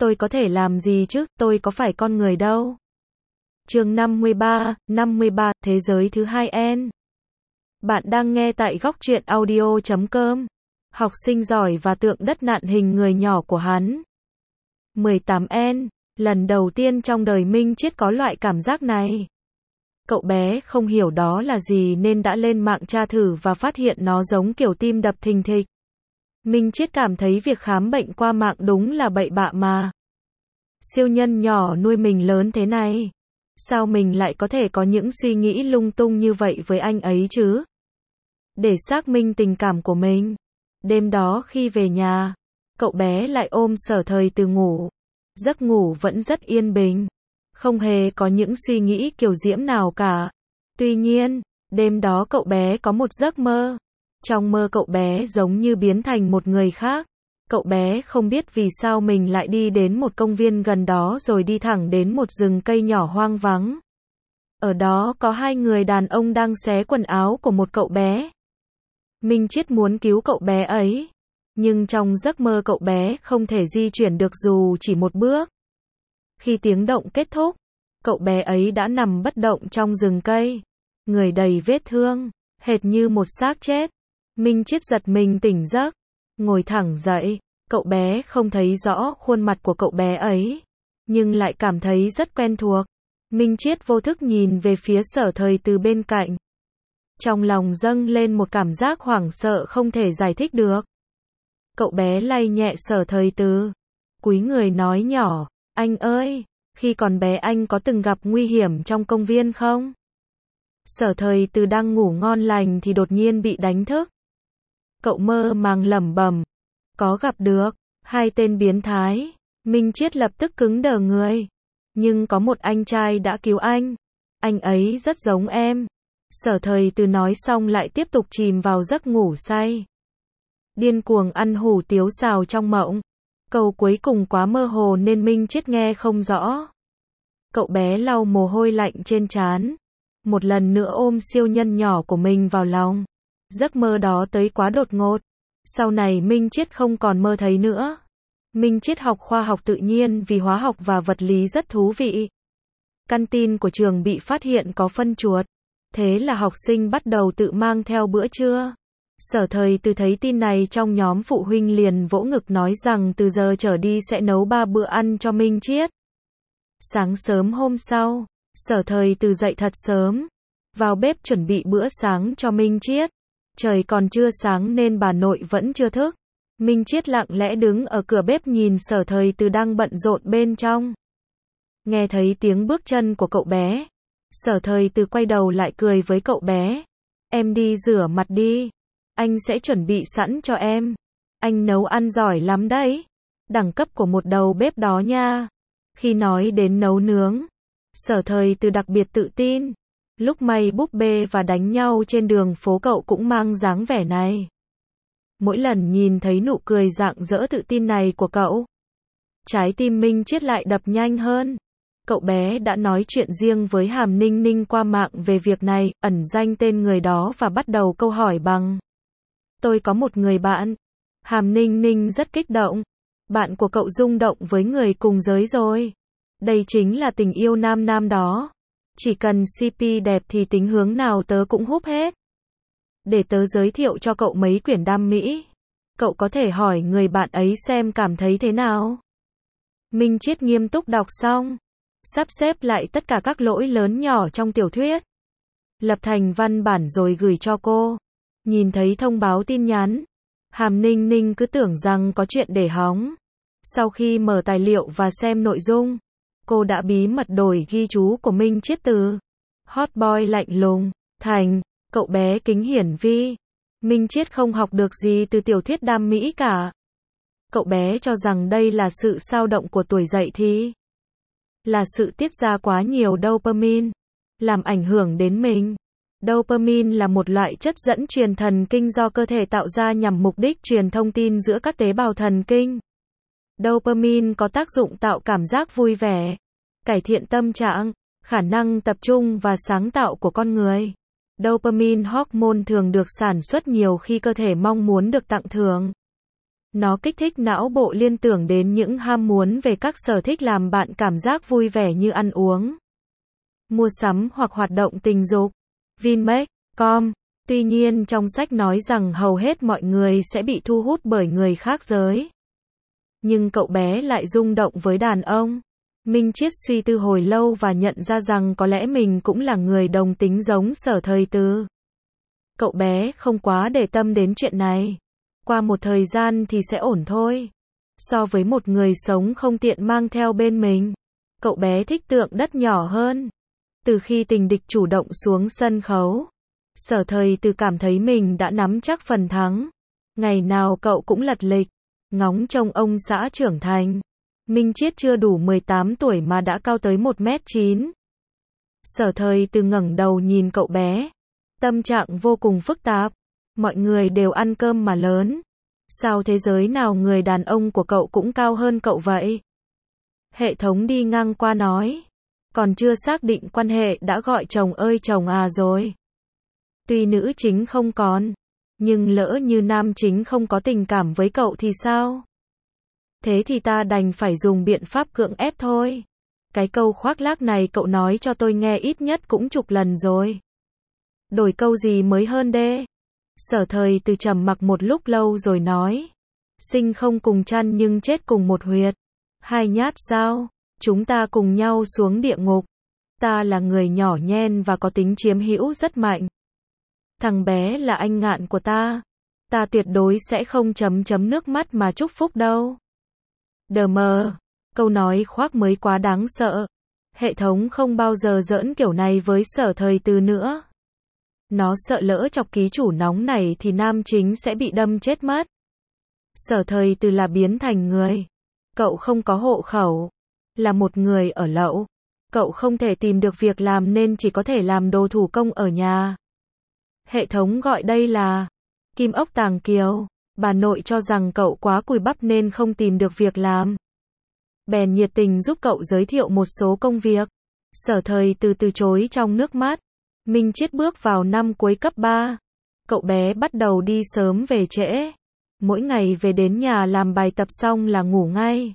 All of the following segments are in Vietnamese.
Tôi có thể làm gì chứ, tôi có phải con người đâu. Chương 53, Thế giới thứ hai N. Bạn đang nghe tại góc truyện audio.com. Học sinh giỏi và tượng đất nặn hình người nhỏ của hắn. 18N. Lần đầu tiên trong đời Minh Chiết có loại cảm giác này. Cậu bé không hiểu đó là gì nên đã lên mạng tra thử và phát hiện nó giống kiểu tim đập thình thịch. Minh Chiết cảm thấy việc khám bệnh qua mạng đúng là bậy bạ mà. Siêu nhân nhỏ nuôi mình lớn thế này. Sao mình lại có thể có những suy nghĩ lung tung như vậy với anh ấy chứ? Để xác minh tình cảm của mình. Đêm đó khi về nhà, cậu bé lại ôm Sở Thời Từ ngủ. Giấc ngủ vẫn rất yên bình. Không hề có những suy nghĩ kiều diễm nào cả. Tuy nhiên, đêm đó cậu bé có một giấc mơ. Trong mơ cậu bé giống như biến thành một người khác. Cậu bé không biết vì sao mình lại đi đến một công viên gần đó rồi đi thẳng đến một rừng cây nhỏ hoang vắng. Ở đó có hai người đàn ông đang xé quần áo của một cậu bé. Minh Chiết muốn cứu cậu bé ấy. Nhưng trong giấc mơ cậu bé không thể di chuyển được dù chỉ một bước. Khi tiếng động kết thúc, cậu bé ấy đã nằm bất động trong rừng cây. Người đầy vết thương, hệt như một xác chết. Minh Chiết giật mình tỉnh giấc. Ngồi thẳng dậy, cậu bé không thấy rõ khuôn mặt của cậu bé ấy. Nhưng lại cảm thấy rất quen thuộc. Minh Chiết vô thức nhìn về phía Sở Thời Từ bên cạnh. Trong lòng dâng lên một cảm giác hoảng sợ không thể giải thích được. Cậu bé lay nhẹ Sở Thời Từ. Cúi người nói nhỏ, anh ơi, khi còn bé anh có từng gặp nguy hiểm trong công viên không? Sở Thời Từ đang ngủ ngon lành thì đột nhiên bị đánh thức. Cậu mơ màng lẩm bẩm, có gặp được hai tên biến thái. Minh Chiết lập tức cứng đờ người. Nhưng có một anh trai đã cứu anh ấy rất giống em. Sở Thời Từ nói xong lại tiếp tục chìm vào giấc ngủ say. Điên cuồng ăn hủ tiếu xào trong mộng. Câu cuối cùng quá mơ hồ nên Minh Chiết nghe không rõ. Cậu bé lau mồ hôi lạnh trên trán. Một lần nữa ôm siêu nhân nhỏ của mình vào lòng. Giấc mơ đó tới quá đột ngột. Sau này Minh Chiết không còn mơ thấy nữa. Minh Chiết học khoa học tự nhiên vì hóa học và vật lý rất thú vị. Căn tin của trường bị phát hiện có phân chuột. Thế là học sinh bắt đầu tự mang theo bữa trưa. Sở Thời Từ thấy tin này trong nhóm phụ huynh liền vỗ ngực nói rằng từ giờ trở đi sẽ nấu 3 bữa ăn cho Minh Chiết. Sáng sớm hôm sau, Sở Thời Từ dậy thật sớm. Vào bếp chuẩn bị bữa sáng cho Minh Chiết. Trời còn chưa sáng nên bà nội vẫn chưa thức. Minh Chiết lặng lẽ đứng ở cửa bếp nhìn Sở Thời Từ đang bận rộn bên trong. Nghe thấy tiếng bước chân của cậu bé. Sở Thời Từ quay đầu lại cười với cậu bé. Em đi rửa mặt đi. Anh sẽ chuẩn bị sẵn cho em. Anh nấu ăn giỏi lắm đấy. Đẳng cấp của một đầu bếp đó nha. Khi nói đến nấu nướng, Sở Thời Từ đặc biệt tự tin. Lúc may búp bê và đánh nhau trên đường phố cậu cũng mang dáng vẻ này. Mỗi lần nhìn thấy nụ cười rạng rỡ tự tin này của cậu, trái tim Minh Chiết lại đập nhanh hơn. Cậu bé đã nói chuyện riêng với Hàm Ninh Ninh qua mạng về việc này, ẩn danh tên người đó và bắt đầu câu hỏi bằng: Tôi có một người bạn. Hàm Ninh Ninh rất kích động. Bạn của cậu rung động với người cùng giới rồi. Đây chính là tình yêu nam nam đó. Chỉ cần CP đẹp thì tính hướng nào tớ cũng húp hết. Để tớ giới thiệu cho cậu mấy quyển đam mỹ. Cậu có thể hỏi người bạn ấy xem cảm thấy thế nào. Minh Chiết nghiêm túc đọc xong. Sắp xếp lại tất cả các lỗi lớn nhỏ trong tiểu thuyết. Lập thành văn bản rồi gửi cho cô. Nhìn thấy thông báo tin nhắn. Hàm Ninh Ninh cứ tưởng rằng có chuyện để hóng. Sau khi mở tài liệu và xem nội dung, cô đã bí mật đổi ghi chú của Minh Chiết từ hot boy lạnh lùng thành cậu bé kính hiển vi. Minh Chiết không học được gì từ tiểu thuyết đam mỹ cả. Cậu bé cho rằng đây là sự xao động của tuổi dậy thì là sự tiết ra quá nhiều dopamine, làm ảnh hưởng đến mình. Dopamine là một loại chất dẫn truyền thần kinh do cơ thể tạo ra nhằm mục đích truyền thông tin giữa các tế bào thần kinh. Dopamine có tác dụng tạo cảm giác vui vẻ, cải thiện tâm trạng, khả năng tập trung và sáng tạo của con người. Dopamine hormone thường được sản xuất nhiều khi cơ thể mong muốn được tặng thưởng. Nó kích thích não bộ liên tưởng đến những ham muốn về các sở thích làm bạn cảm giác vui vẻ như ăn uống, mua sắm hoặc hoạt động tình dục. Vinmec.com. Tuy nhiên trong sách nói rằng hầu hết mọi người sẽ bị thu hút bởi người khác giới. Nhưng cậu bé lại rung động với đàn ông. Minh Triết suy tư hồi lâu và nhận ra rằng có lẽ mình cũng là người đồng tính giống Sở Thời Từ. Cậu bé không quá để tâm đến chuyện này. Qua một thời gian thì sẽ ổn thôi. So với một người sống không tiện mang theo bên mình, cậu bé thích tượng đất nhỏ hơn. Từ khi tình địch chủ động xuống sân khấu, Sở Thời Từ cảm thấy mình đã nắm chắc phần thắng. Ngày nào cậu cũng lật lịch, ngóng trông ông xã trưởng thành. Minh Triết chưa đủ 18 tuổi mà đã cao tới 1m9. Sở Thời Từ ngẩng đầu nhìn cậu bé. Tâm trạng vô cùng phức tạp. Mọi người đều ăn cơm mà lớn. Sao thế giới nào người đàn ông của cậu cũng cao hơn cậu vậy? Hệ thống đi ngang qua nói. Còn chưa xác định quan hệ đã gọi chồng ơi chồng à rồi. Tuy nữ chính không còn, nhưng lỡ như nam chính không có tình cảm với cậu thì sao? Thế thì ta đành phải dùng biện pháp cưỡng ép thôi. Cái câu khoác lác này cậu nói cho tôi nghe ít nhất cũng chục lần rồi. Đổi câu gì mới hơn đê? Sở Thời Từ trầm mặc một lúc lâu rồi nói. Sinh không cùng chăn nhưng chết cùng một huyệt. Hai nhát dao, chúng ta cùng nhau xuống địa ngục. Ta là người nhỏ nhen và có tính chiếm hữu rất mạnh. Thằng bé là anh ngạn của ta. Ta tuyệt đối sẽ không chấm nước mắt mà chúc phúc đâu. Đờ mờ. Câu nói khoác mới quá đáng sợ. Hệ thống không bao giờ giỡn kiểu này với Sở Thời Từ nữa. Nó sợ lỡ chọc ký chủ nóng này thì nam chính sẽ bị đâm chết mất. Sở Thời Từ là biến thành người. Cậu không có hộ khẩu. Là một người ở lậu. Cậu không thể tìm được việc làm nên chỉ có thể làm đồ thủ công ở nhà. Hệ thống gọi đây là Kim ốc tàng kiều. Bà nội cho rằng cậu quá cùi bắp nên không tìm được việc làm. Bèn nhiệt tình giúp cậu giới thiệu một số công việc. Sở Thời Từ từ chối trong nước mắt. Minh Triết bước vào năm cuối cấp 3. Cậu bé bắt đầu đi sớm về trễ. Mỗi ngày về đến nhà làm bài tập xong là ngủ ngay.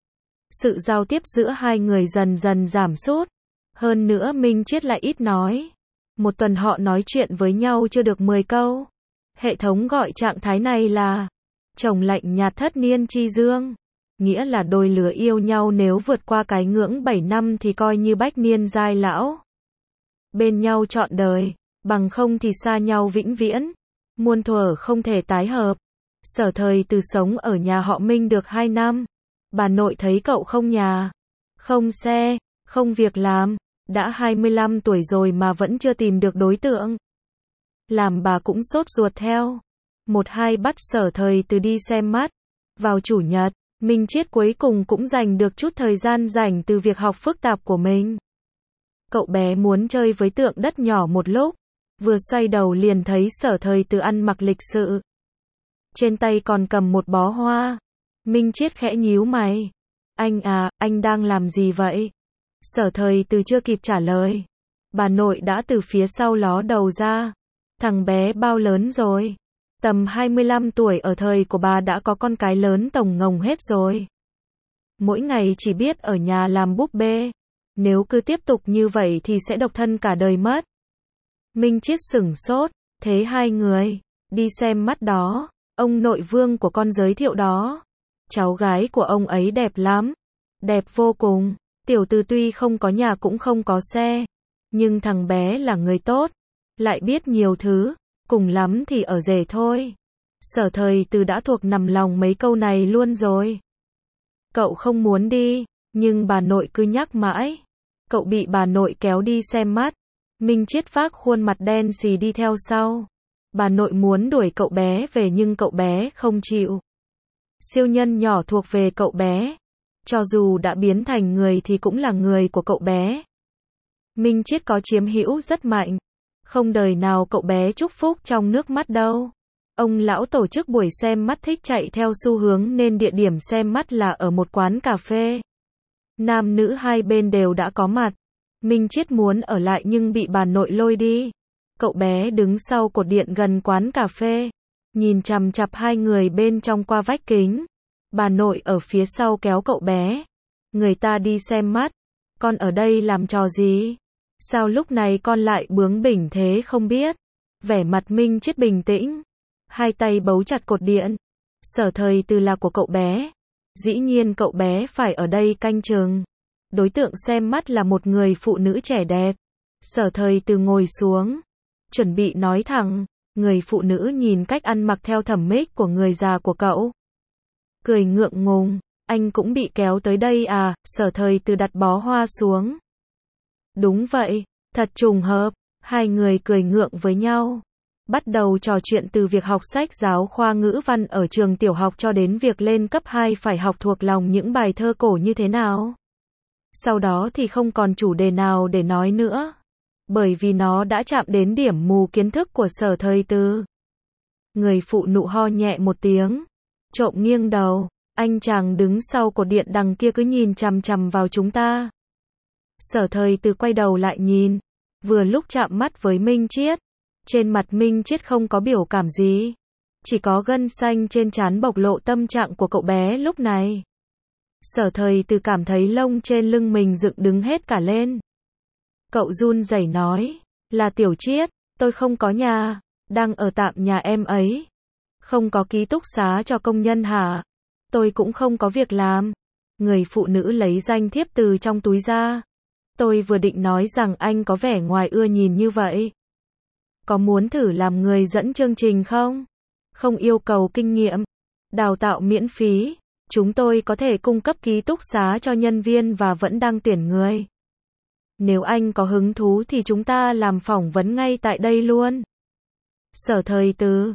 Sự giao tiếp giữa hai người dần dần giảm sút. Hơn nữa Minh Triết lại ít nói. Một tuần họ nói chuyện với nhau chưa được 10 câu. Hệ thống gọi trạng thái này là chồng lạnh nhạt thất niên chi dương. Nghĩa là đôi lứa yêu nhau nếu vượt qua cái ngưỡng 7 năm thì coi như bách niên giai lão. Bên nhau trọn đời, bằng không thì xa nhau vĩnh viễn. Muôn thuở không thể tái hợp. Sở Thời Từ sống ở nhà họ Minh được 2 năm. Bà nội thấy cậu không nhà, không xe, không việc làm. Đã 25 tuổi rồi mà vẫn chưa tìm được đối tượng. Làm bà cũng sốt ruột theo. Một hai bắt Sở Thời Từ đi xem mắt. Vào chủ nhật, Minh Triết cuối cùng cũng dành được chút thời gian rảnh từ việc học phức tạp của mình. Cậu bé muốn chơi với tượng đất nhỏ một lúc. Vừa xoay đầu liền thấy Sở Thời Từ ăn mặc lịch sự. Trên tay còn cầm một bó hoa. Minh Triết khẽ nhíu mày. Anh à, anh đang làm gì vậy? Sở Thời Từ chưa kịp trả lời. Bà nội đã từ phía sau ló đầu ra. Thằng bé bao lớn rồi? Tầm 25 tuổi ở thời của bà đã có con cái lớn tổng ngồng hết rồi. Mỗi ngày chỉ biết ở nhà làm búp bê. Nếu cứ tiếp tục như vậy thì sẽ độc thân cả đời mất. Minh Triết sửng sốt. Thế hai người đi xem mắt đó. Ông nội Vương của con giới thiệu đó. Cháu gái của ông ấy đẹp lắm. Đẹp vô cùng. Tiểu Từ tuy không có nhà cũng không có xe. Nhưng thằng bé là người tốt. Lại biết nhiều thứ. Cùng lắm thì ở rể thôi. Sở Thời Từ đã thuộc nằm lòng mấy câu này luôn rồi. Cậu không muốn đi. Nhưng bà nội cứ nhắc mãi. Cậu bị bà nội kéo đi xem mắt. Minh Triết phác khuôn mặt đen xì đi theo sau. Bà nội muốn đuổi cậu bé về nhưng cậu bé không chịu. Siêu nhân nhỏ thuộc về cậu bé. Cho dù đã biến thành người thì cũng là người của cậu bé. Minh Triết có chiếm hữu rất mạnh. Không đời nào cậu bé chúc phúc trong nước mắt đâu. Ông lão tổ chức buổi xem mắt thích chạy theo xu hướng nên địa điểm xem mắt là ở một quán cà phê. Nam nữ hai bên đều đã có mặt. Minh Triết muốn ở lại nhưng bị bà nội lôi đi. Cậu bé đứng sau cột điện gần quán cà phê. nhìn chằm chằm hai người bên trong qua vách kính. Bà nội ở phía sau kéo cậu bé. Người ta đi xem mắt. Con ở đây làm trò gì? Sao lúc này con lại bướng bỉnh thế không biết? Vẻ mặt Minh Chiết bình tĩnh. Hai tay bấu chặt cột điện. Sở Thời Từ là của cậu bé. Dĩ nhiên cậu bé phải ở đây canh chừng. Đối tượng xem mắt là một người phụ nữ trẻ đẹp. Sở Thời Từ ngồi xuống. Chuẩn bị nói thẳng. Người phụ nữ nhìn cách ăn mặc theo thẩm mỹ của người già của cậu. Cười ngượng ngùng. Anh cũng bị kéo tới đây à? Sở Thời Từ đặt bó hoa xuống. Đúng vậy. Thật trùng hợp. Hai người cười ngượng với nhau. Bắt đầu trò chuyện từ việc học sách giáo khoa ngữ văn ở trường tiểu học cho đến việc lên cấp 2 phải học thuộc lòng những bài thơ cổ như thế nào. Sau đó thì không còn chủ đề nào để nói nữa. Bởi vì nó đã chạm đến điểm mù kiến thức của Sở Thời Từ. Người phụ nữ ho nhẹ một tiếng. Trộm nghiêng đầu. Anh chàng đứng sau cột điện đằng kia cứ nhìn chằm chằm vào chúng ta. Sở Thời Từ quay đầu lại nhìn. Vừa lúc chạm mắt với Minh Chiết. Trên mặt Minh Chiết không có biểu cảm gì. Chỉ có gân xanh trên trán bộc lộ tâm trạng của cậu bé lúc này. Sở Thời Từ cảm thấy lông trên lưng mình dựng đứng hết cả lên. Cậu run rẩy nói. Là Tiểu Chiết, tôi không có nhà. Đang ở tạm nhà em ấy. Không có ký túc xá cho công nhân hả? Tôi cũng không có việc làm. Người phụ nữ lấy danh thiếp từ trong túi ra. Tôi vừa định nói rằng anh có vẻ ngoài ưa nhìn như vậy. Có muốn thử làm người dẫn chương trình không? Không yêu cầu kinh nghiệm. Đào tạo miễn phí. Chúng tôi có thể cung cấp ký túc xá cho nhân viên và vẫn đang tuyển người. Nếu anh có hứng thú thì chúng ta làm phỏng vấn ngay tại đây luôn. Sở Thời Từ.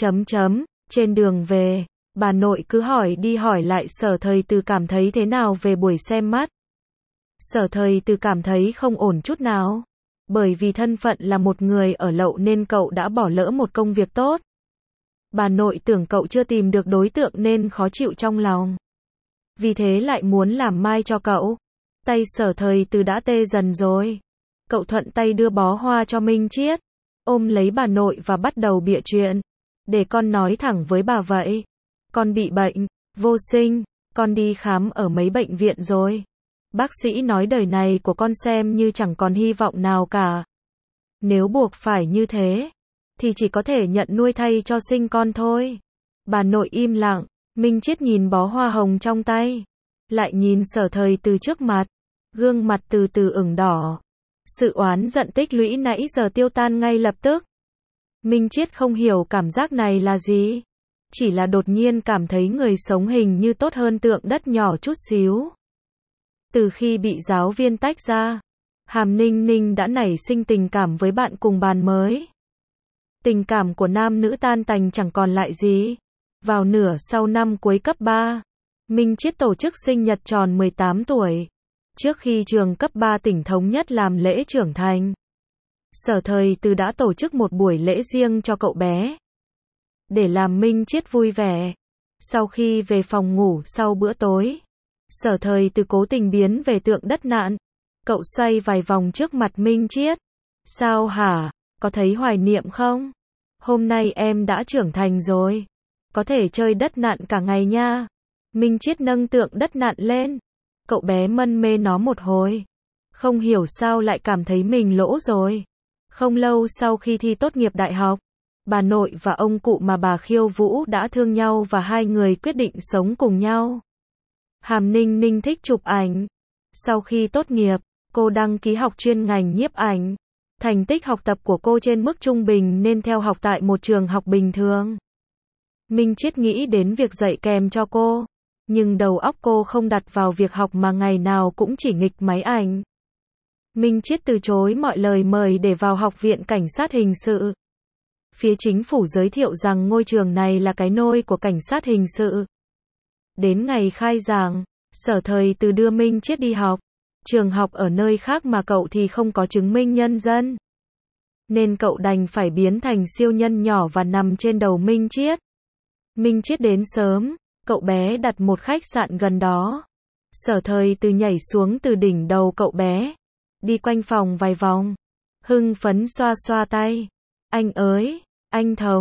Trên đường về, bà nội cứ hỏi đi hỏi lại Sở Thời Từ cảm thấy thế nào về buổi xem mắt. Sở Thời Từ cảm thấy không ổn chút nào. Bởi vì thân phận là một người ở lậu nên cậu đã bỏ lỡ một công việc tốt. Bà nội tưởng cậu chưa tìm được đối tượng nên khó chịu trong lòng. Vì thế lại muốn làm mai cho cậu. Tay Sở Thời Từ đã tê dần rồi. Cậu thuận tay đưa bó hoa cho Minh Chiết. Ôm lấy bà nội và bắt đầu bịa chuyện. Để con nói thẳng với bà vậy. Con bị bệnh, vô sinh. Con đi khám ở mấy bệnh viện rồi. Bác sĩ nói đời này của con xem như chẳng còn hy vọng nào cả. Nếu buộc phải như thế, thì chỉ có thể nhận nuôi thay cho sinh con thôi. Bà nội im lặng. Minh Chiết nhìn bó hoa hồng trong tay. Lại nhìn Sở Thời Từ trước mặt. Gương mặt từ từ ửng đỏ. Sự oán giận tích lũy nãy giờ tiêu tan ngay lập tức. Minh Chiết không hiểu cảm giác này là gì. Chỉ là đột nhiên cảm thấy người sống hình như tốt hơn tượng đất nhỏ chút xíu. Từ khi bị giáo viên tách ra, Hàm Ninh Ninh đã nảy sinh tình cảm với bạn cùng bàn mới. Tình cảm của nam nữ tan tành chẳng còn lại gì. Vào nửa sau năm cuối cấp 3, Minh Chiết tổ chức sinh nhật tròn 18 tuổi. Trước khi trường cấp 3 tỉnh thống nhất làm lễ trưởng thành, Sở Thời Từ đã tổ chức một buổi lễ riêng cho cậu bé. Để làm Minh Chiết vui vẻ. Sau khi về phòng ngủ sau bữa tối, Sở Thời Từ cố tình biến về tượng đất nặn. Cậu xoay vài vòng trước mặt Minh Chiết. Sao hả? Có thấy hoài niệm không? Hôm nay em đã trưởng thành rồi. Có thể chơi đất nặn cả ngày nha. Minh Chiết nâng tượng đất nặn lên. Cậu bé mân mê nó một hồi. Không hiểu sao lại cảm thấy mình lỗ rồi. Không lâu sau khi thi tốt nghiệp đại học, bà nội và ông cụ mà bà khiêu vũ đã thương nhau và hai người quyết định sống cùng nhau. Hàm Ninh Ninh thích chụp ảnh. Sau khi tốt nghiệp, cô đăng ký học chuyên ngành nhiếp ảnh. Thành tích học tập của cô trên mức trung bình nên theo học tại một trường học bình thường. Minh Chiết nghĩ đến việc dạy kèm cho cô, nhưng đầu óc cô không đặt vào việc học mà ngày nào cũng chỉ nghịch máy ảnh. Minh Chiết từ chối mọi lời mời để vào Học viện Cảnh sát Hình sự. Phía chính phủ giới thiệu rằng ngôi trường này là cái nôi của cảnh sát hình sự. Đến ngày khai giảng, Sở Thời Từ đưa Minh Chiết đi học. Trường học ở nơi khác mà cậu thì không có chứng minh nhân dân. Nên cậu đành phải biến thành siêu nhân nhỏ và nằm trên đầu Minh Chiết. Minh Chiết đến sớm, cậu bé đặt một khách sạn gần đó. Sở Thời Từ nhảy xuống từ đỉnh đầu cậu bé. Đi quanh phòng vài vòng. Hưng phấn xoa xoa tay. Anh ơi, anh Thống,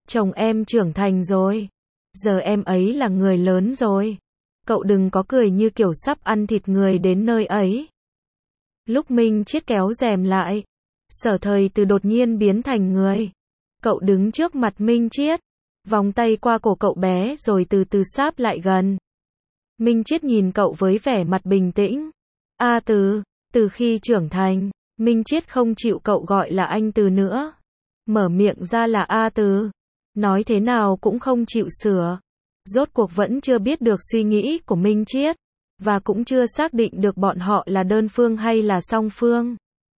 Chồng em trưởng thành rồi. Giờ em ấy là người lớn rồi. Cậu đừng có cười như kiểu sắp ăn thịt người đến nơi ấy. Lúc Minh Chiết kéo rèm lại, Sở Thời Từ đột nhiên biến thành người. Cậu đứng trước mặt Minh Chiết, vòng tay qua cổ cậu bé rồi từ từ sáp lại gần. Minh Chiết nhìn cậu với vẻ mặt bình tĩnh. A Từ, từ khi trưởng thành, Minh Chiết không chịu cậu gọi là anh Từ nữa. Mở miệng ra là A Từ. Nói thế nào cũng không chịu sửa. Rốt cuộc vẫn chưa biết được suy nghĩ của Minh Chiết, và cũng chưa xác định được bọn họ là đơn phương hay là song phương.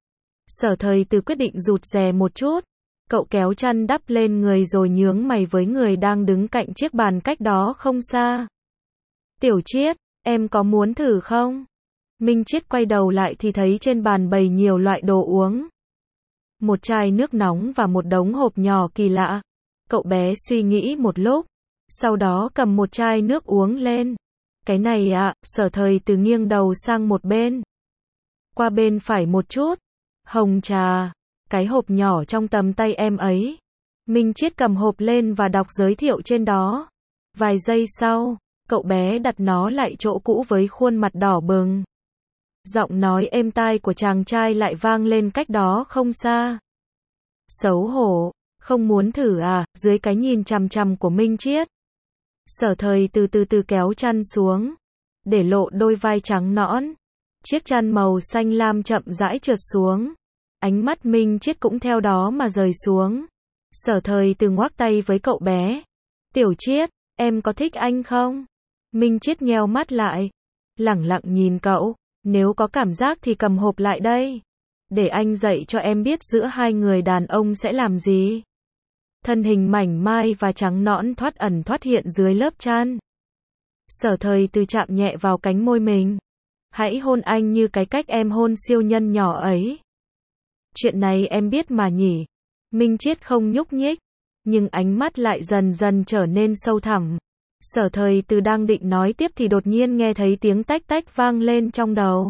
Sở Thời Từ quyết định rụt rè một chút. Cậu kéo chăn đắp lên người rồi nhướng mày với người đang đứng cạnh chiếc bàn cách đó không xa. Tiểu Chiết, em có muốn thử không? Minh Chiết quay đầu lại thì thấy trên bàn bày nhiều loại đồ uống. Một chai nước nóng và một đống hộp nhỏ kỳ lạ. Cậu bé suy nghĩ một lúc, sau đó cầm một chai nước uống lên. Cái này ạ, Sở Thời Từ nghiêng đầu sang một bên. Qua bên phải một chút. Hồng trà. Cái hộp nhỏ trong tầm tay em ấy. Minh Chiết cầm hộp lên và đọc giới thiệu trên đó. Vài giây sau, cậu bé đặt nó lại chỗ cũ với khuôn mặt đỏ bừng. Giọng nói êm tai của chàng trai lại vang lên cách đó không xa. Xấu hổ, không muốn thử à? Dưới cái nhìn chằm chằm của Minh Chiết, Sở Thời Từ từ kéo chăn xuống, để lộ đôi vai trắng nõn. Chiếc chăn màu xanh lam chậm rãi trượt xuống. Ánh mắt Minh Chiết cũng theo đó mà rời xuống. Sở Thời Từ ngoắc tay với cậu bé. Tiểu Chiết, em có thích anh không? Minh Chiết nheo mắt lại, lẳng lặng nhìn cậu. Nếu có cảm giác thì cầm hộp lại đây. Để anh dạy cho em biết giữa hai người đàn ông sẽ làm gì. Thân hình mảnh mai và trắng nõn thoát ẩn thoát hiện dưới lớp chăn. Sở Thời Từ chạm nhẹ vào cánh môi mình. Hãy hôn anh như cái cách em hôn siêu nhân nhỏ ấy. Chuyện này em biết mà nhỉ. Minh Chiết không nhúc nhích, nhưng ánh mắt lại dần dần trở nên sâu thẳm. Sở Thời Từ đang định nói tiếp thì đột nhiên nghe thấy tiếng tách tách vang lên trong đầu.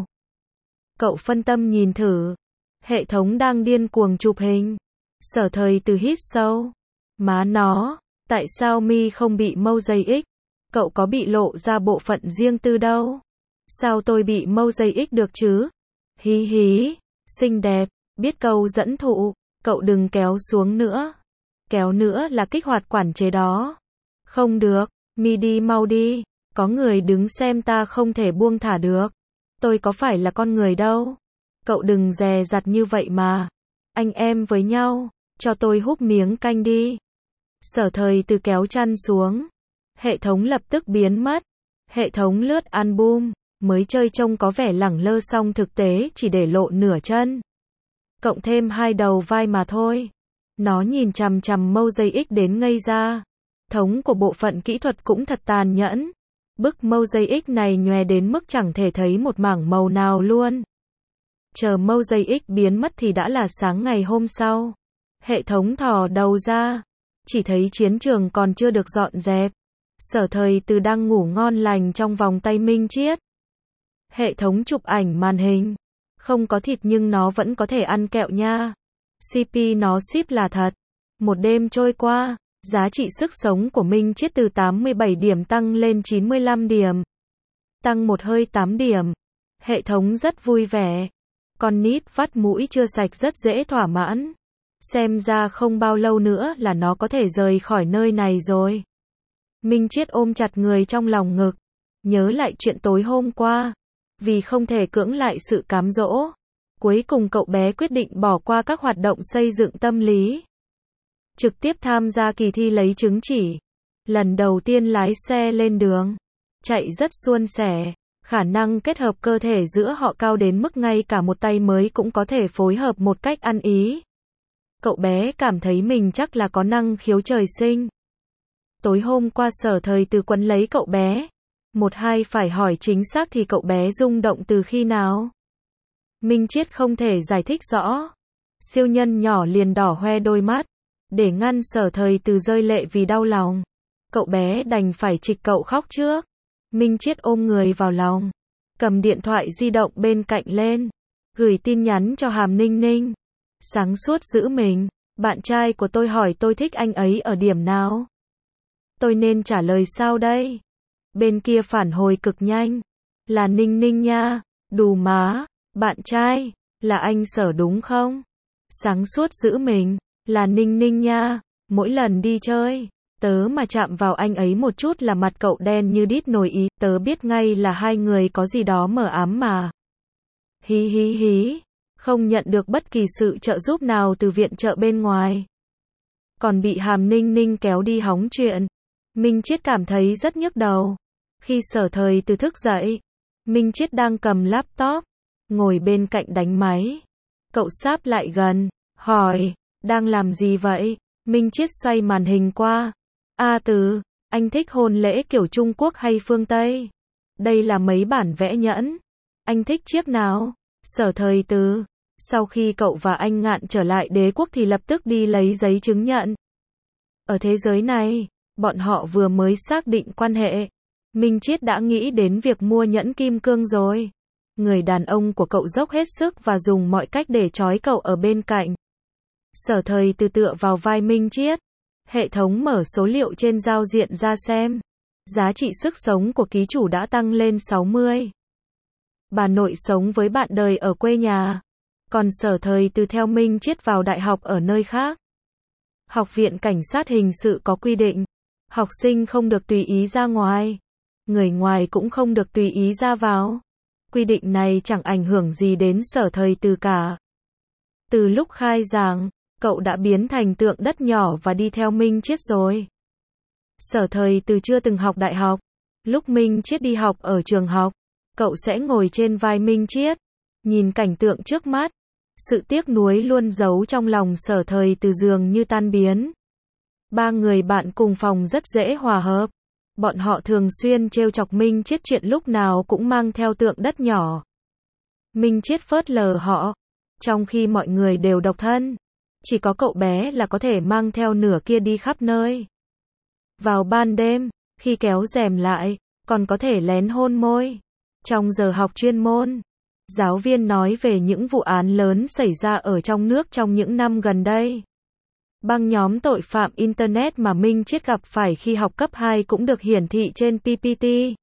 Cậu phân tâm nhìn thử. Hệ thống đang điên cuồng chụp hình. Sở Thời Từ hít sâu. Má nó, tại sao mi không bị Mosaic? Cậu có bị lộ ra bộ phận riêng tư đâu. Sao tôi bị Mosaic được chứ? Hí hí, xinh đẹp, biết câu dẫn thụ, cậu đừng kéo xuống nữa. Kéo nữa là kích hoạt quản chế đó. Không được, mi đi mau đi, có người đứng xem ta không thể buông thả được. Tôi có phải là con người đâu. Cậu đừng dè dặt như vậy mà. Anh em với nhau, cho tôi húp miếng canh đi. Sở Thời Từ kéo chăn xuống. Hệ thống lập tức biến mất. Hệ thống lướt album, mới chơi trông có vẻ lẳng lơ song thực tế chỉ để lộ nửa chân. Cộng thêm hai đầu vai mà thôi. Nó nhìn chằm chằm Mosaic đến ngây ra. Thống của bộ phận kỹ thuật cũng thật tàn nhẫn. Bức Mosaic này nhòe đến mức chẳng thể thấy một mảng màu nào luôn. Chờ Mosaic biến mất thì đã là sáng ngày hôm sau. Hệ thống thò đầu ra, chỉ thấy chiến trường còn chưa được dọn dẹp. Sở Thời Từ đang ngủ ngon lành trong vòng tay Minh Chiết. Hệ thống chụp ảnh màn hình. Không có thịt nhưng nó vẫn có thể ăn kẹo nha. CP nó ship là thật. Một đêm trôi qua, giá trị sức sống của Minh Chiết từ 87 điểm tăng lên 95 điểm. Tăng một hơi 8 điểm. Hệ thống rất vui vẻ. Con nít vắt mũi chưa sạch rất dễ thỏa mãn. Xem ra không bao lâu nữa là nó có thể rời khỏi nơi này rồi. Minh Chiết ôm chặt người trong lòng ngực. Nhớ lại chuyện tối hôm qua. Vì không thể cưỡng lại sự cám dỗ, cuối cùng cậu bé quyết định bỏ qua các hoạt động xây dựng tâm lý. Trực tiếp tham gia kỳ thi lấy chứng chỉ. Lần đầu tiên lái xe lên đường. Chạy rất suôn sẻ. Khả năng kết hợp cơ thể giữa họ cao đến mức ngay cả một tay mới cũng có thể phối hợp một cách ăn ý. Cậu bé cảm thấy mình chắc là có năng khiếu trời sinh. Tối hôm qua Sở Thời Từ quấn lấy cậu bé. Một hai phải hỏi chính xác thì cậu bé rung động từ khi nào? Minh Chiết không thể giải thích rõ. Siêu nhân nhỏ liền đỏ hoe đôi mắt. Để ngăn Sở Thời Từ rơi lệ vì đau lòng. Cậu bé đành phải trịch cậu khóc trước. Minh Chiết ôm người vào lòng. Cầm điện thoại di động bên cạnh lên. Gửi tin nhắn cho Hàm Ninh Ninh. Sáng suốt giữ mình. Bạn trai của tôi hỏi tôi thích anh ấy ở điểm nào? Tôi nên trả lời sao đây? Bên kia phản hồi cực nhanh. Là Ninh Ninh nha. Đù má. Bạn trai. Là anh Sở đúng không? Sáng suốt giữ mình. Là Ninh Ninh nha. Mỗi lần đi chơi, tớ mà chạm vào anh ấy một chút là mặt cậu đen như đít nồi ý. Tớ biết ngay là hai người có gì đó mờ ám mà. Hí hí hí. Không nhận được bất kỳ sự trợ giúp nào từ viện trợ bên ngoài. Còn bị Hàm Ninh Ninh kéo đi hóng chuyện. Minh Chiết cảm thấy rất nhức đầu. Khi Sở Thời Từ thức dậy, Minh Chiết đang cầm laptop, ngồi bên cạnh đánh máy. Cậu sáp lại gần, hỏi, đang làm gì vậy? Minh Chiết xoay màn hình qua. Từ, anh thích hôn lễ kiểu Trung Quốc hay phương Tây? Đây là mấy bản vẽ nhẫn. Anh thích chiếc nào? Sở Thời Từ, sau khi cậu và anh Ngạn trở lại đế quốc thì lập tức đi lấy giấy chứng nhận. Ở thế giới này, bọn họ vừa mới xác định quan hệ. Minh Chiết đã nghĩ đến việc mua nhẫn kim cương rồi. Người đàn ông của cậu dốc hết sức và dùng mọi cách để trói cậu ở bên cạnh. Sở Thời Từ tựa vào vai Minh Chiết. Hệ thống mở số liệu trên giao diện ra xem. Giá trị sức sống của ký chủ đã tăng lên 60. Bà nội sống với bạn đời ở quê nhà. Còn Sở Thời Từ theo Minh Chiết vào đại học ở nơi khác. Học viện Cảnh sát hình sự có quy định. Học sinh không được tùy ý ra ngoài. Người ngoài cũng không được tùy ý ra vào. Quy định này chẳng ảnh hưởng gì đến Sở Thời Từ cả. Từ lúc khai giảng, cậu đã biến thành tượng đất nhỏ và đi theo Minh Chiết rồi. Sở Thời Từ chưa từng học đại học. Lúc Minh Chiết đi học ở trường học, cậu sẽ ngồi trên vai Minh Chiết, nhìn cảnh tượng trước mắt. Sự tiếc nuối luôn giấu trong lòng Sở Thời Từ dường như tan biến. Ba người bạn cùng phòng rất dễ hòa hợp. Bọn họ thường xuyên trêu chọc Minh Chiết chuyện lúc nào cũng mang theo tượng đất nhỏ. Minh Chiết phớt lờ họ, trong khi mọi người đều độc thân. Chỉ có cậu bé là có thể mang theo nửa kia đi khắp nơi. Vào ban đêm, khi kéo rèm lại, còn có thể lén hôn môi. Trong giờ học chuyên môn, giáo viên nói về những vụ án lớn xảy ra ở trong nước trong những năm gần đây. Băng nhóm tội phạm Internet mà Minh Chiết gặp phải khi học cấp 2 cũng được hiển thị trên PPT.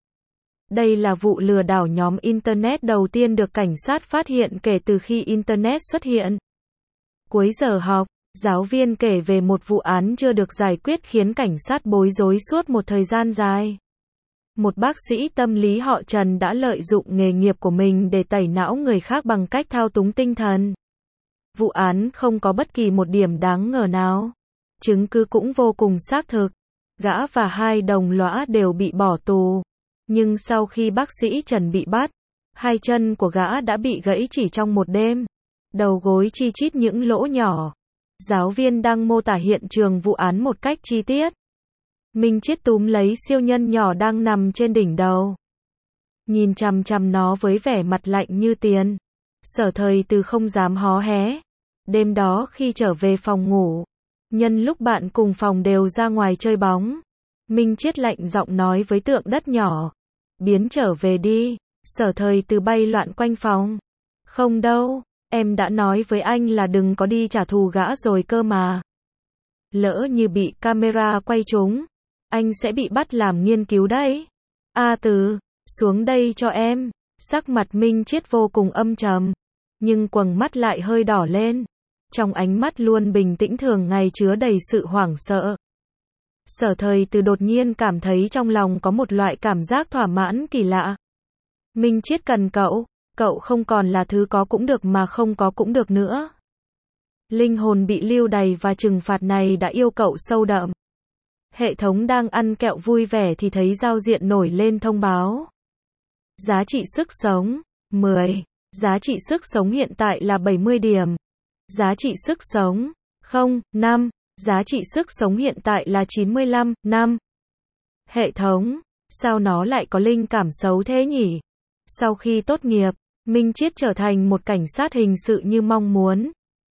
Đây là vụ lừa đảo nhóm Internet đầu tiên được cảnh sát phát hiện kể từ khi Internet xuất hiện. Cuối giờ học, giáo viên kể về một vụ án chưa được giải quyết khiến cảnh sát bối rối suốt một thời gian dài. Một bác sĩ tâm lý họ Trần đã lợi dụng nghề nghiệp của mình để tẩy não người khác bằng cách thao túng tinh thần. Vụ án không có bất kỳ một điểm đáng ngờ nào. Chứng cứ cũng vô cùng xác thực. Gã và hai đồng lõa đều bị bỏ tù. Nhưng sau khi bác sĩ Trần bị bắt, hai chân của gã đã bị gãy chỉ trong một đêm. Đầu gối chi chít những lỗ nhỏ. Giáo viên đang mô tả hiện trường vụ án một cách chi tiết. Minh Chiết túm lấy siêu nhân nhỏ đang nằm trên đỉnh đầu. Nhìn chằm chằm nó với vẻ mặt lạnh như tiền. Sở Thời Từ không dám hó hé. Đêm đó khi trở về phòng ngủ, nhân lúc bạn cùng phòng đều ra ngoài chơi bóng, Minh Chiết lạnh giọng nói với tượng đất nhỏ. Biến trở về đi. Sở Thời Từ bay loạn quanh phòng. Không đâu, em đã nói với anh là đừng có đi trả thù gã rồi cơ mà. Lỡ như bị camera quay trúng, anh sẽ bị bắt làm nghiên cứu đấy. Từ, xuống đây cho em. Sắc mặt Minh Chiết vô cùng âm trầm, nhưng quầng mắt lại hơi đỏ lên. Trong ánh mắt luôn bình tĩnh thường ngày chứa đầy sự hoảng sợ. Sở Thời Từ đột nhiên cảm thấy trong lòng có một loại cảm giác thỏa mãn kỳ lạ. Minh Chiết cần cậu không còn là thứ có cũng được mà không có cũng được nữa. Linh hồn bị lưu đày và trừng phạt này đã yêu cậu sâu đậm. Hệ thống đang ăn kẹo vui vẻ thì thấy giao diện nổi lên thông báo. Giá trị sức sống, 10. Giá trị sức sống hiện tại là 70 điểm. Giá trị sức sống, 5. Giá trị sức sống hiện tại là 95, 5. Hệ thống, sao nó lại có linh cảm xấu thế nhỉ? Sau khi tốt nghiệp, Minh Chiết trở thành một cảnh sát hình sự như mong muốn.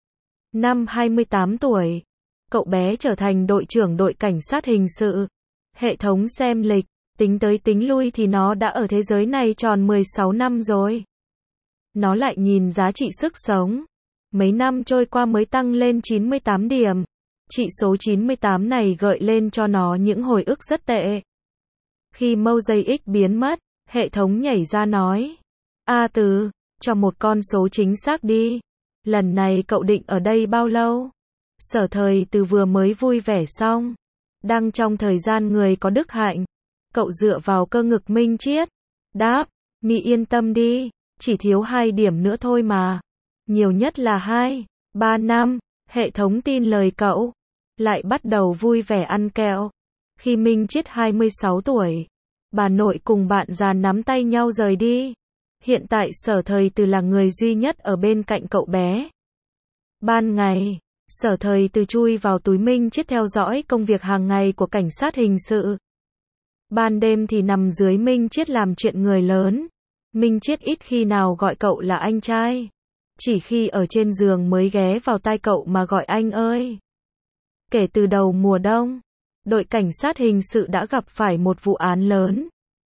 Năm 28 tuổi, cậu bé trở thành đội trưởng đội cảnh sát hình sự. Hệ thống xem lịch, tính tới tính lui thì nó đã ở thế giới này tròn 16 năm rồi. Nó lại nhìn giá trị sức sống. Mấy năm trôi qua mới tăng lên 98 điểm. Chỉ số 98 này gợi lên cho nó những hồi ức rất tệ. Khi Mosaic biến mất, hệ thống nhảy ra nói. A Từ, cho một con số chính xác đi. Lần này cậu định ở đây bao lâu? Sở Thời Từ vừa mới vui vẻ xong. Đang trong thời gian người có đức hạnh. Cậu dựa vào cơ ngực Minh Triết. Đáp, mi yên tâm đi, chỉ thiếu 2 điểm nữa thôi mà. Nhiều nhất là 2, 3 năm. Hệ thống tin lời cậu. Lại bắt đầu vui vẻ ăn kẹo. Khi Minh Triết 26 tuổi, bà nội cùng bạn già nắm tay nhau rời đi. Hiện tại Sở Thời Từ là người duy nhất ở bên cạnh cậu bé. Ban ngày, Sở Thời Từ chui vào túi Minh Triết theo dõi công việc hàng ngày của cảnh sát hình sự. Ban đêm thì nằm dưới Minh Triết làm chuyện người lớn. Minh Triết ít khi nào gọi cậu là anh trai. Chỉ khi ở trên giường mới ghé vào tai cậu mà gọi anh ơi. Kể từ đầu mùa đông, đội cảnh sát hình sự đã gặp phải một vụ án lớn.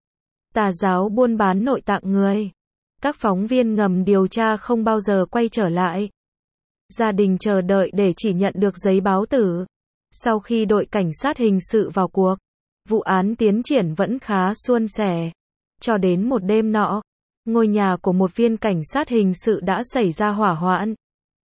Tà giáo buôn bán nội tạng người. Các phóng viên ngầm điều tra không bao giờ quay trở lại. Gia đình chờ đợi để chỉ nhận được giấy báo tử. Sau khi đội cảnh sát hình sự vào cuộc, vụ án tiến triển vẫn khá suôn sẻ. Cho đến một đêm nọ, ngôi nhà của một viên cảnh sát hình sự đã xảy ra hỏa hoạn.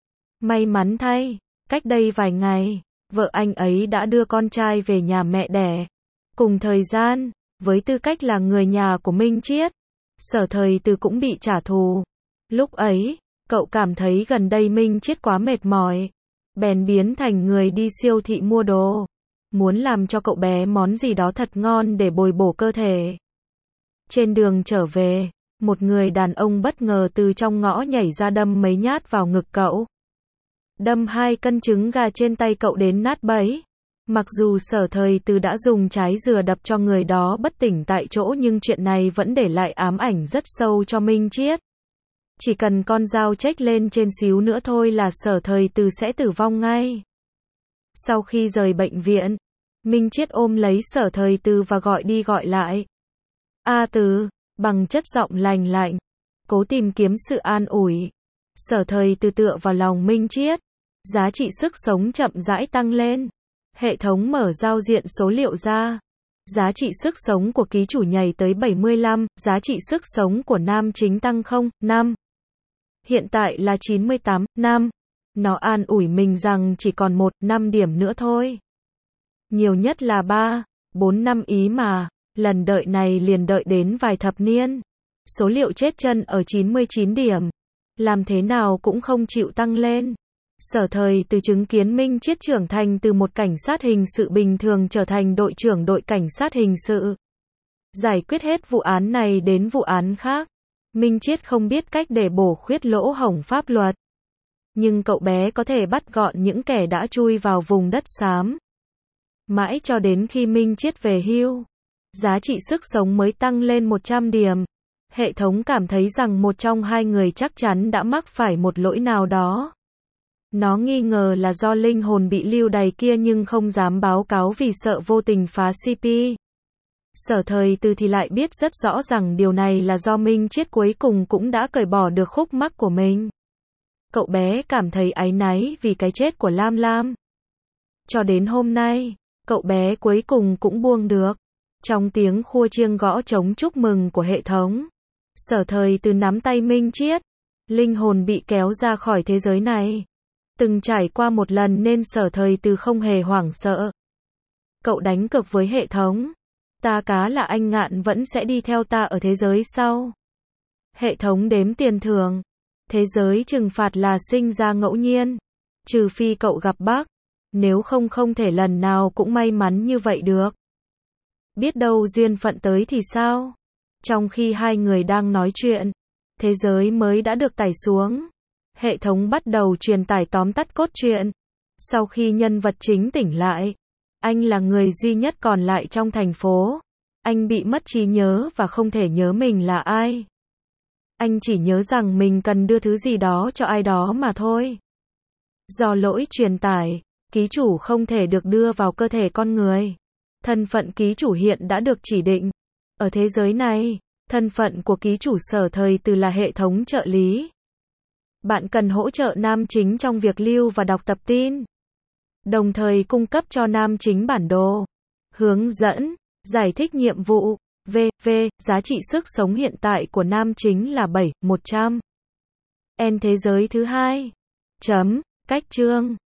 May mắn thay, cách đây vài ngày, vợ anh ấy đã đưa con trai về nhà mẹ đẻ. Cùng thời gian, với tư cách là người nhà của Minh Triết, Sở Thời Từ cũng bị trả thù. Lúc ấy, cậu cảm thấy gần đây Minh Triết quá mệt mỏi, bèn biến thành người đi siêu thị mua đồ, muốn làm cho cậu bé món gì đó thật ngon để bồi bổ cơ thể. Trên đường trở về, một người đàn ông bất ngờ từ trong ngõ nhảy ra đâm mấy nhát vào ngực cậu. Đâm 2 cân trứng gà trên tay cậu đến nát bấy. Mặc dù Sở Thời Từ đã dùng trái dừa đập cho người đó bất tỉnh tại chỗ nhưng chuyện này vẫn để lại ám ảnh rất sâu cho Minh Triết. Chỉ cần con dao chếch lên trên xíu nữa thôi là Sở Thời Từ sẽ tử vong ngay. Sau khi rời bệnh viện, Minh Triết ôm lấy Sở Thời Từ và gọi đi gọi lại. A Từ, bằng chất giọng lành lạnh, cố tìm kiếm sự an ủi. Sở Thời Từ tựa vào lòng Minh Triết. Giá trị sức sống chậm rãi tăng lên. Hệ thống mở giao diện số liệu ra. Giá trị sức sống của ký chủ nhảy tới 75, giá trị sức sống của nam chính tăng 0,5. Hiện tại là 98, 5. Nó an ủi mình rằng chỉ còn 1,5 điểm nữa thôi. Nhiều nhất là 3, 4 năm ý mà, lần đợi này liền đợi đến vài thập niên. Số liệu chết chân ở 99 điểm. Làm thế nào cũng không chịu tăng lên. Sở Thời Từ chứng kiến Minh Triết trưởng thành từ một cảnh sát hình sự bình thường trở thành đội trưởng đội cảnh sát hình sự. Giải quyết hết vụ án này đến vụ án khác. Minh Triết không biết cách để bổ khuyết lỗ hổng pháp luật. Nhưng cậu bé có thể bắt gọn những kẻ đã chui vào vùng đất xám. Mãi cho đến khi Minh Triết về hưu, giá trị sức sống mới tăng lên 100 điểm. Hệ thống cảm thấy rằng một trong hai người chắc chắn đã mắc phải một lỗi nào đó. Nó nghi ngờ là do linh hồn bị lưu đày kia nhưng không dám báo cáo vì sợ vô tình phá CP. Sở Thời Từ thì lại biết rất rõ rằng điều này là do Minh Triết cuối cùng cũng đã cởi bỏ được khúc mắc của mình. Cậu bé cảm thấy áy náy vì cái chết của Lam Lam. Cho đến hôm nay, cậu bé cuối cùng cũng buông được. Trong tiếng khua chiêng gõ trống chúc mừng của hệ thống, Sở Thời Từ nắm tay Minh Triết. Linh hồn bị kéo ra khỏi thế giới này. Từng trải qua một lần nên Sở Thời Từ không hề hoảng sợ. Cậu đánh cược với hệ thống. Ta cá là anh Ngạn vẫn sẽ đi theo ta ở thế giới sau. Hệ thống đếm tiền thưởng. Thế giới trừng phạt là sinh ra ngẫu nhiên. Trừ phi cậu gặp bác. Nếu không không thể lần nào cũng may mắn như vậy được. Biết đâu duyên phận tới thì sao? Trong khi hai người đang nói chuyện, thế giới mới đã được tải xuống. Hệ thống bắt đầu truyền tải tóm tắt cốt truyện. Sau khi nhân vật chính tỉnh lại, anh là người duy nhất còn lại trong thành phố. Anh bị mất trí nhớ và không thể nhớ mình là ai. Anh chỉ nhớ rằng mình cần đưa thứ gì đó cho ai đó mà thôi. Do lỗi truyền tải, ký chủ không thể được đưa vào cơ thể con người. Thân phận ký chủ hiện đã được chỉ định. Ở thế giới này, thân phận của ký chủ Sở Thời Từ là hệ thống trợ lý. Bạn cần hỗ trợ nam chính trong việc lưu và đọc tập tin, đồng thời cung cấp cho nam chính bản đồ, hướng dẫn, giải thích nhiệm vụ. V. Giá trị sức sống hiện tại của nam chính là 7/100. N thế giới thứ hai. Cách chương